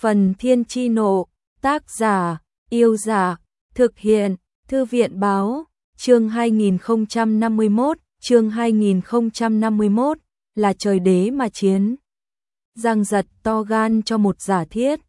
Phần Thiên Chi Nộ, tác giả, Yêu Giả, thực hiện, Thư viện Báo, chương 2051, là trời đế mà chiến. Giang Giật to gan cho một giả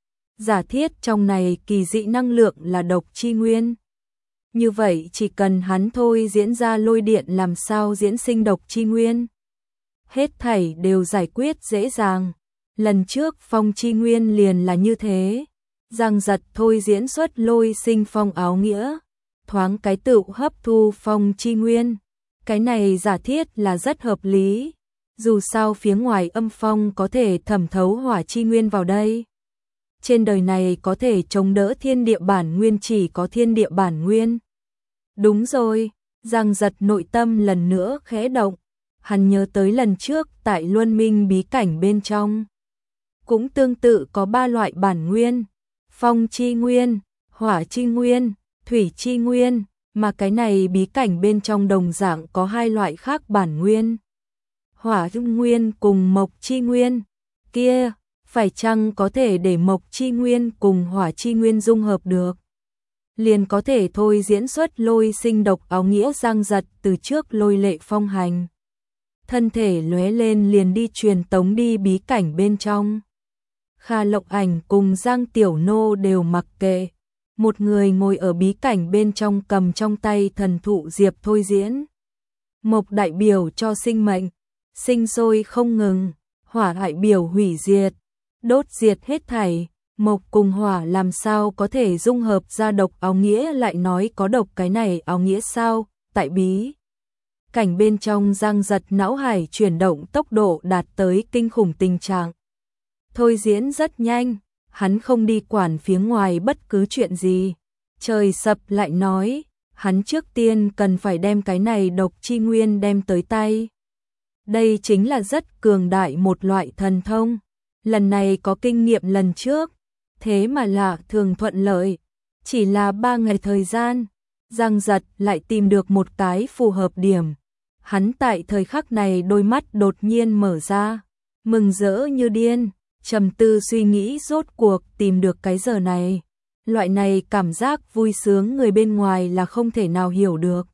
thiết trong này kỳ dị năng lượng là độc chi nguyên. Như vậy chỉ cần hắn thôi diễn ra lôi điện làm sao diễn sinh độc chi nguyên. Hết thảy đều giải quyết dễ dàng. Lần trước phong chi nguyên liền là như thế. Giang Giật thôi diễn xuất lôi sinh phong áo nghĩa, thoáng cái tự hấp thu phong chi nguyên. Cái này giả thiết là rất hợp lý. Dù sao phía ngoài âm phong có thể thẩm thấu hỏa chi nguyên vào đây. Trên đời này có thể chống đỡ thiên địa bản nguyên chỉ có thiên địa bản nguyên. Đúng rồi, Giang Giật nội tâm lần nữa khẽ động. Hắn nhớ tới lần trước tại Luân Minh bí cảnh bên trong. Cũng tương tự có 3 loại bản nguyên. Phong chi nguyên, hỏa chi nguyên, thủy chi nguyên. Mà cái này bí cảnh bên trong đồng dạng có 2 loại khác bản nguyên. Hỏa nguyên cùng mộc chi nguyên. Kia, phải chăng có thể để mộc chi nguyên cùng hỏa chi nguyên dung hợp được? Liền có thể thôi diễn xuất lôi sinh độc áo nghĩa. Giang Giật từ trước lôi lệ phong hành. Thân thể lóe lên liền đi truyền tống đi bí cảnh bên trong. Kha Lộng Ảnh cùng Giang Tiểu Nô đều mặc kệ. Một người ngồi ở bí cảnh bên trong cầm trong tay thần thụ diệp thôi diễn. Mộc đại biểu cho sinh mệnh, sinh sôi không ngừng. Hỏa đại biểu hủy diệt, đốt diệt hết thảy. Mộc cùng hỏa làm sao có thể dung hợp ra độc áo nghĩa, lại nói có độc cái này áo nghĩa sao? Tại bí cảnh bên trong Giang Giật não hải chuyển động tốc độ đạt tới kinh khủng tình trạng. Thôi diễn rất nhanh, hắn không đi quản phía ngoài bất cứ chuyện gì. Trời sập lại nói, hắn trước tiên cần phải đem cái này độc chi nguyên đem tới tay. Đây chính là rất cường đại một loại thần thông. Lần này có kinh nghiệm lần trước, thế mà lạ thường thuận lợi. Chỉ là 3 ngày thời gian, Giang Giật lại tìm được một cái phù hợp điểm. Hắn tại thời khắc này đôi mắt đột nhiên mở ra, mừng rỡ như điên, trầm tư suy nghĩ rốt cuộc tìm được cái giờ này. Loại này cảm giác vui sướng người bên ngoài là không thể nào hiểu được.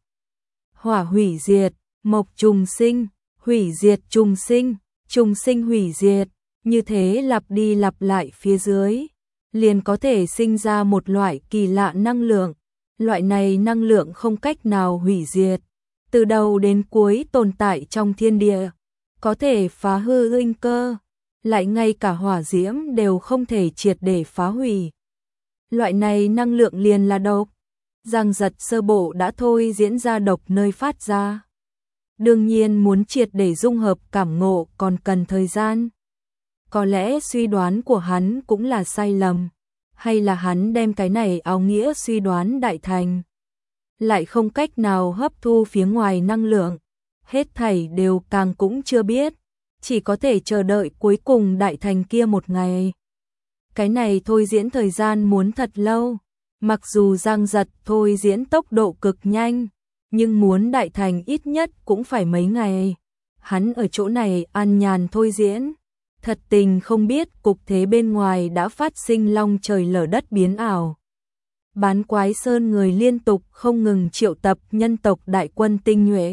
Hỏa hủy diệt, mộc trùng sinh, hủy diệt trùng sinh hủy diệt, như thế lặp đi lặp lại phía dưới, liền có thể sinh ra một loại kỳ lạ năng lượng. Loại này năng lượng không cách nào hủy diệt, từ đầu đến cuối tồn tại trong thiên địa, có thể phá hư linh cơ, lại ngay cả hỏa diễm đều không thể triệt để phá hủy. Loại này năng lượng liền là độc. Giang Giật sơ bộ đã thôi diễn ra độc nơi phát ra. Đương nhiên muốn triệt để dung hợp cảm ngộ còn cần thời gian. Có lẽ suy đoán của hắn cũng là sai lầm, hay là hắn đem cái này áo nghĩa suy đoán đại thành, lại không cách nào hấp thu phía ngoài năng lượng. Hết thảy đều càng cũng chưa biết, chỉ có thể chờ đợi cuối cùng đại thành kia một ngày. Cái này thôi diễn thời gian muốn thật lâu, mặc dù Giang Giật thôi diễn tốc độ cực nhanh, nhưng muốn đại thành ít nhất cũng phải mấy ngày. Hắn ở chỗ này an nhàn thôi diễn, thật tình không biết cục thế bên ngoài đã phát sinh long trời lở đất biến ảo. Bán Quái Sơn người liên tục không ngừng triệu tập nhân tộc đại quân tinh nhuệ.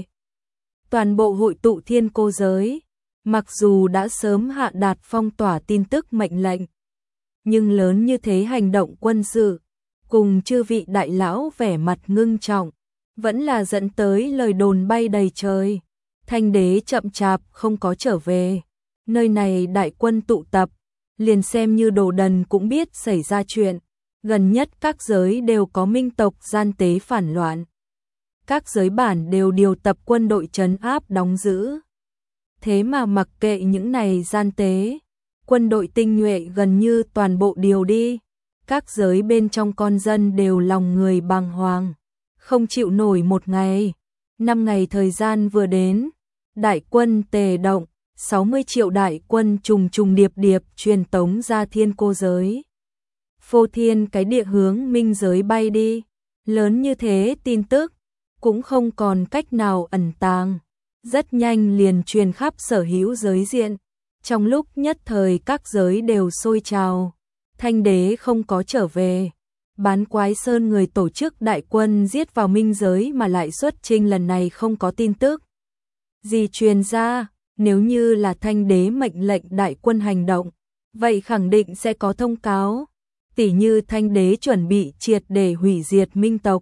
Toàn bộ hội tụ thiên cô giới, mặc dù đã sớm hạ đạt phong tỏa tin tức mệnh lệnh, nhưng lớn như thế hành động quân sự, cùng chư vị đại lão vẻ mặt ngưng trọng, vẫn là dẫn tới lời đồn bay đầy trời. Thanh đế chậm chạp không có trở về, nơi này đại quân tụ tập, liền xem như đồ đần cũng biết xảy ra chuyện. Gần nhất các giới đều có minh tộc gian tế phản loạn. Các giới bản đều điều tập quân đội trấn áp đóng giữ. Thế mà mặc kệ những này gian tế, quân đội tinh nhuệ gần như toàn bộ điều đi. Các giới bên trong con dân đều lòng người bàng hoàng, không chịu nổi một ngày. 5 ngày thời gian vừa đến, đại quân tề động, 60 triệu đại quân trùng trùng điệp điệp truyền tống ra thiên cô giới. Phô thiên cái địa hướng minh giới bay đi, lớn như thế tin tức, cũng không còn cách nào ẩn tàng. Rất nhanh liền truyền khắp sở hữu giới diện, trong lúc nhất thời các giới đều sôi trào. Thanh đế không có trở về. Bán Quái Sơn người tổ chức đại quân giết vào minh giới mà lại xuất chinh lần này không có tin tức gì truyền ra. Nếu như là Thanh đế mệnh lệnh đại quân hành động, vậy khẳng định sẽ có thông cáo. Tỉ như Thanh đế chuẩn bị triệt để hủy diệt minh tộc,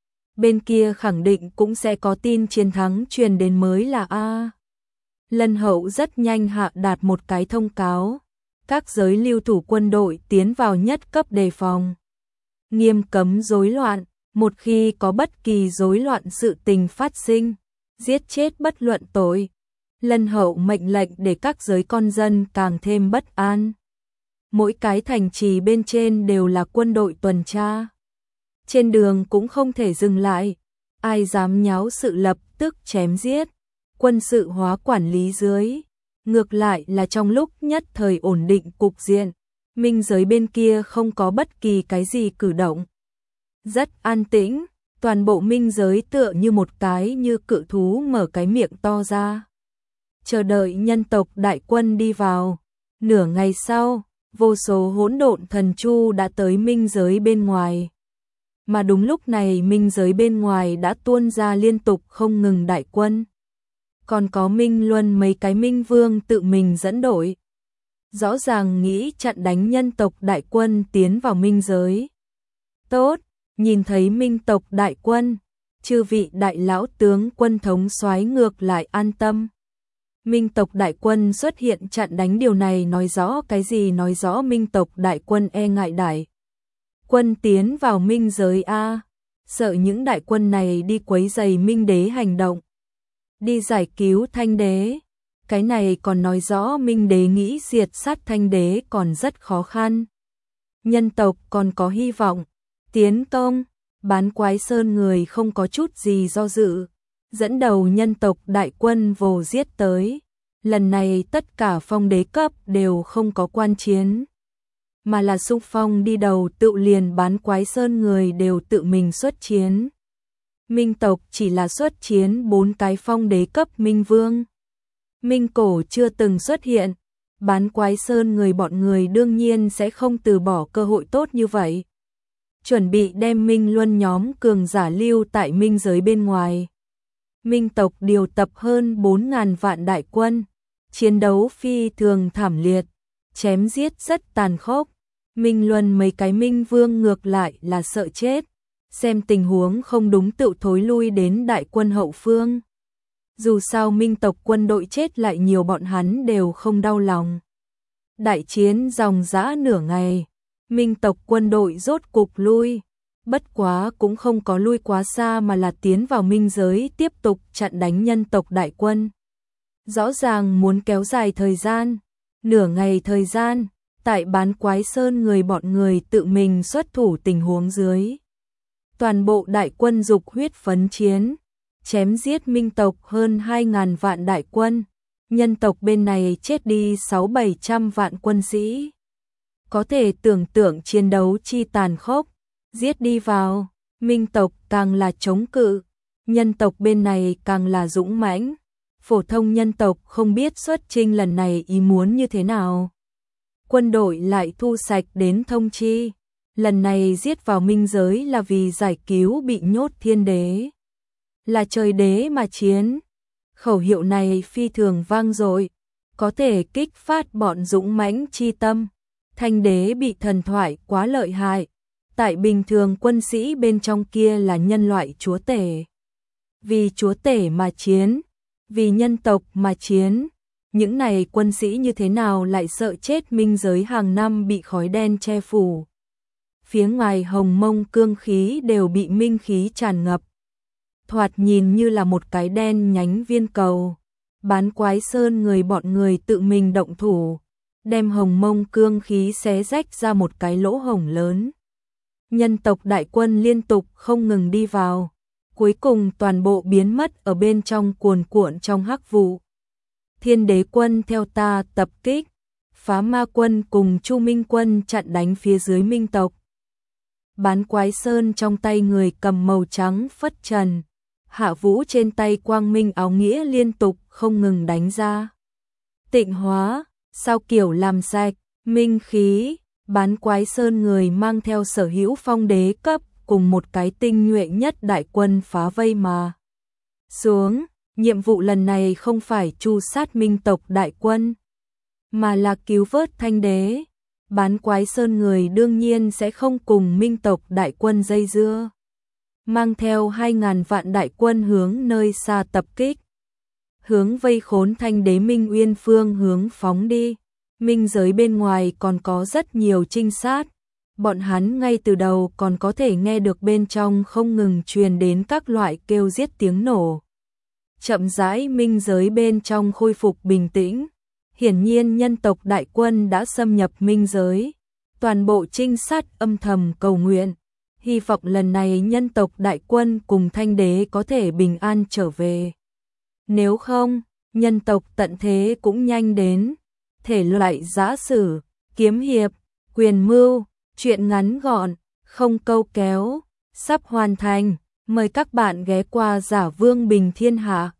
bên kia khẳng định cũng sẽ có tin chiến thắng truyền đến mới là a. Lân Hậu rất nhanh hạ đạt một cái thông cáo, các giới lưu thủ quân đội tiến vào nhất cấp đề phòng, nghiêm cấm rối loạn, một khi có bất kỳ rối loạn sự tình phát sinh, giết chết bất luận tội. Lân Hậu mệnh lệnh để các giới con dân càng thêm bất an. Mỗi cái thành trì bên trên đều là quân đội tuần tra. Trên đường cũng không thể dừng lại, ai dám nháo sự lập tức chém giết, quân sự hóa quản lý dưới. Ngược lại là trong lúc nhất thời ổn định cục diện, minh giới bên kia không có bất kỳ cái gì cử động. Rất an tĩnh, toàn bộ minh giới tựa như một cái như cự thú mở cái miệng to ra, chờ đợi nhân tộc đại quân đi vào. Nửa ngày sau, vô số hỗn độn thần chu đã tới minh giới bên ngoài. Mà đúng lúc này minh giới bên ngoài đã tuôn ra liên tục không ngừng đại quân. Còn có Minh Luân mấy cái minh vương tự mình dẫn đội. Rõ ràng nghĩ chặn đánh nhân tộc đại quân tiến vào minh giới. Tốt, nhìn thấy minh tộc đại quân, chư vị đại lão tướng quân thống soái ngược lại an tâm. Minh tộc đại quân xuất hiện chặn đánh, điều này nói rõ cái gì? Nói rõ minh tộc đại quân e ngại đại quân tiến vào minh giới a, sợ những đại quân này đi quấy rầy minh đế hành động, đi giải cứu Thanh đế. Cái này còn nói rõ minh đế nghĩ diệt sát Thanh đế còn rất khó khăn. Nhân tộc còn có hy vọng. Tiến công, Bán Quái Sơn người không có chút gì do dự, dẫn đầu nhân tộc đại quân vồ giết tới. Lần này tất cả phong đế cấp đều không có quan chiến, mà là xung phong đi đầu, tự liền Bán Quái Sơn người đều tự mình xuất chiến. Minh tộc chỉ là xuất chiến 4 cái phong đế cấp minh vương. Minh cổ chưa từng xuất hiện, Bán Quái Sơn người bọn người đương nhiên sẽ không từ bỏ cơ hội tốt như vậy. Chuẩn bị đem Minh Luân nhóm cường giả lưu tại minh giới bên ngoài. Minh tộc điều tập hơn 4.000 vạn đại quân, chiến đấu phi thường thảm liệt, chém giết rất tàn khốc. Minh Luân mấy cái minh vương ngược lại là sợ chết, xem tình huống không đúng tự thối lui đến đại quân hậu phương. Dù sao minh tộc quân đội chết lại nhiều, bọn hắn đều không đau lòng. Đại chiến dòng dã nửa ngày, minh tộc quân đội rốt cục lui, bất quá cũng không có lui quá xa mà là tiến vào minh giới tiếp tục chặn đánh nhân tộc đại quân. Rõ ràng muốn kéo dài thời gian, nửa ngày thời gian, tại Bán Quái Sơn người bọn người tự mình xuất thủ tình huống dưới. Toàn bộ đại quân dục huyết phấn chiến, chém giết minh tộc hơn 2.000 vạn đại quân, nhân tộc bên này chết đi 600-700 vạn quân sĩ. Có thể tưởng tượng chiến đấu chi tàn khốc, giết đi vào, minh tộc càng là chống cự, nhân tộc bên này càng là dũng mãnh. Phổ thông nhân tộc không biết xuất chinh lần này ý muốn như thế nào. Quân đội lại thu sạch đến thông chi, lần này giết vào minh giới là vì giải cứu bị nhốt thiên đế. Là trời đế mà chiến. Khẩu hiệu này phi thường vang dội, có thể kích phát bọn dũng mãnh chi tâm. Thanh đế bị thần thoại quá lợi hại, tại bình thường quân sĩ bên trong kia là nhân loại chúa tể. Vì chúa tể mà chiến, vì nhân tộc mà chiến, những này quân sĩ như thế nào lại sợ chết minh giới hàng năm bị khói đen che phủ. Phía ngoài hồng mông cương khí đều bị minh khí tràn ngập. Thoạt nhìn như là một cái đen nhánh viên cầu. Bán Quái Sơn người bọn người tự mình động thủ, đem hồng mông cương khí xé rách ra một cái lỗ hổng lớn. Nhân tộc đại quân liên tục không ngừng đi vào, cuối cùng toàn bộ biến mất ở bên trong cuồn cuộn trong hắc vụ. Thiên đế quân theo ta tập kích, Phá Ma quân cùng Chu Minh quân chặn đánh phía dưới minh tộc. Bán Quái Sơn trong tay người cầm màu trắng phất trần, Hạ Vũ trên tay quang minh áo nghĩa liên tục không ngừng đánh ra. Tịnh hóa, sao kiểu làm sạch, minh khí, Bán Quái Sơn người mang theo sở hữu phong đế cấp cùng một cái tinh nhuệ nhất đại quân phá vây mà xuống. Nhiệm vụ lần này không phải tru sát Minh tộc đại quân, mà là cứu vớt Thanh đế. Bán Quái Sơn người đương nhiên sẽ không cùng Minh tộc đại quân dây dưa, mang theo 2.000 vạn đại quân hướng nơi xa tập kích, hướng vây khốn Thanh đế Minh Uyên phương hướng phóng đi. Minh giới bên ngoài còn có rất nhiều trinh sát, bọn hắn ngay từ đầu còn có thể nghe được bên trong không ngừng truyền đến các loại kêu giết tiếng nổ. Chậm rãi minh giới bên trong khôi phục bình tĩnh, hiển nhiên nhân tộc đại quân đã xâm nhập minh giới, toàn bộ trinh sát âm thầm cầu nguyện, hy vọng lần này nhân tộc đại quân cùng Thanh đế có thể bình an trở về. Nếu không, nhân tộc tận thế cũng nhanh đến. Thể loại giã sử, kiếm hiệp, quyền mưu, truyện ngắn gọn, không câu kéo, sắp hoàn thành. Mời các bạn ghé qua Giả Vương Bình Thiên Hạ.